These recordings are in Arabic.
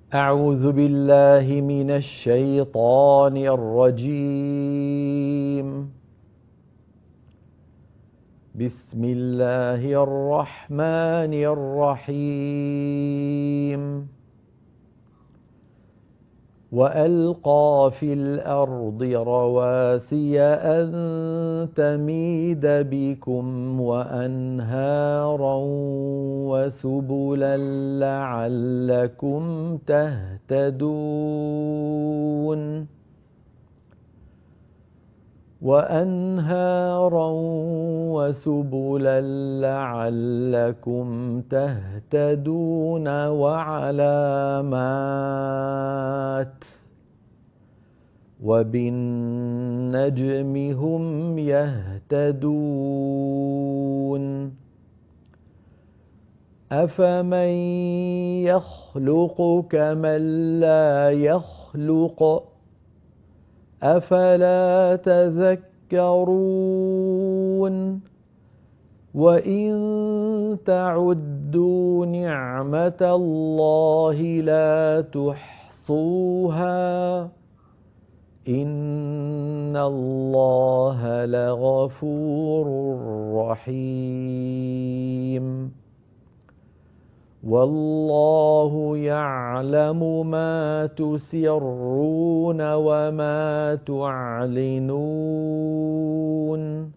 أعوذ بالله من الشيطان الرجيم. بسم الله الرحمن الرحيم. وألقى في الأرض رواسي أن تميد بكم وأنهارا وسبلا لعلكم تهتدون وأنهارا وسبلا لعلكم تهتدون وعلامات وبالنجم هم يهتدون أفمن يخلق كمن لا يخلق أفلا تذكرون وإن تعدوا نعمة الله لا تحصوها إن الله لغفور رحيم والله يعلم ما تسرون وما تعلنون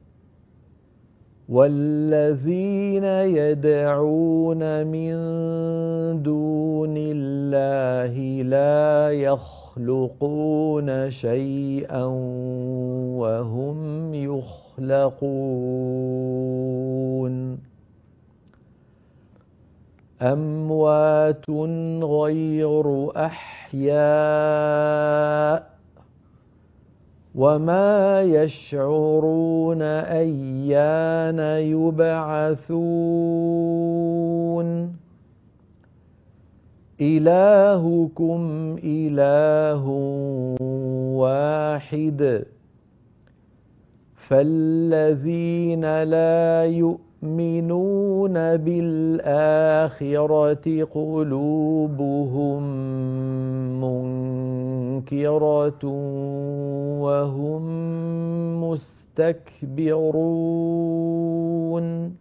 والذين يدعون من دون الله لا يخلقون شيئا وهم يخلقون أموات غير أحياء وما يشعرون أيان يبعثون إلهكم إله واحد فالذين لا يؤمنون بالآخرة قلوبهم منكرة وهم مستكبرون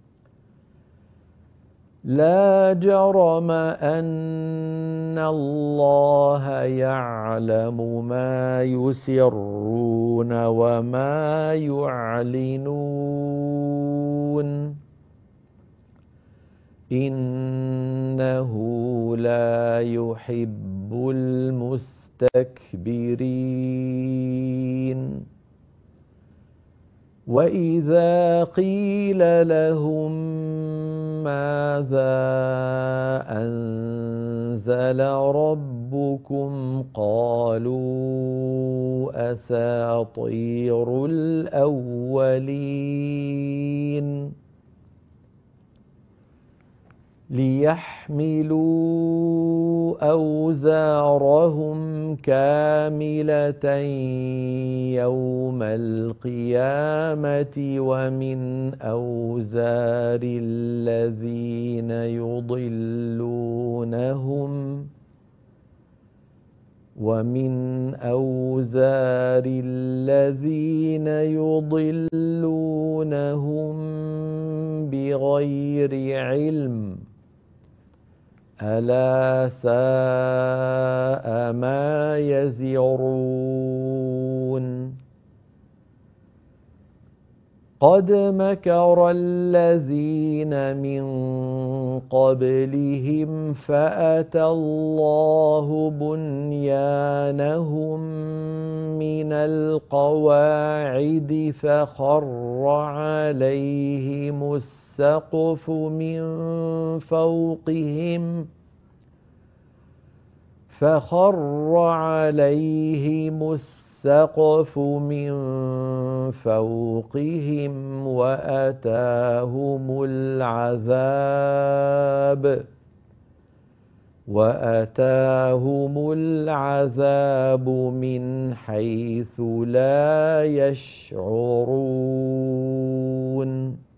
لا جرم أن الله يعلم ما يسرون وما يعلنون إنه لا يحب المستكبرين وإذا قيل لهم ماذا أنزل ربكم قالوا أساطير الأولين ليحملوا أوزارهم كاملة يوم القيامة ومن أوزار الذين يضلونهم بغير علم ألا ساء ما يزرون قد مكر الذين من قبلهم فأتى الله بنيانهم من القواعد فخر عليهم السقف من فوقهم وأتاهم العذاب من حيث لا يشعرون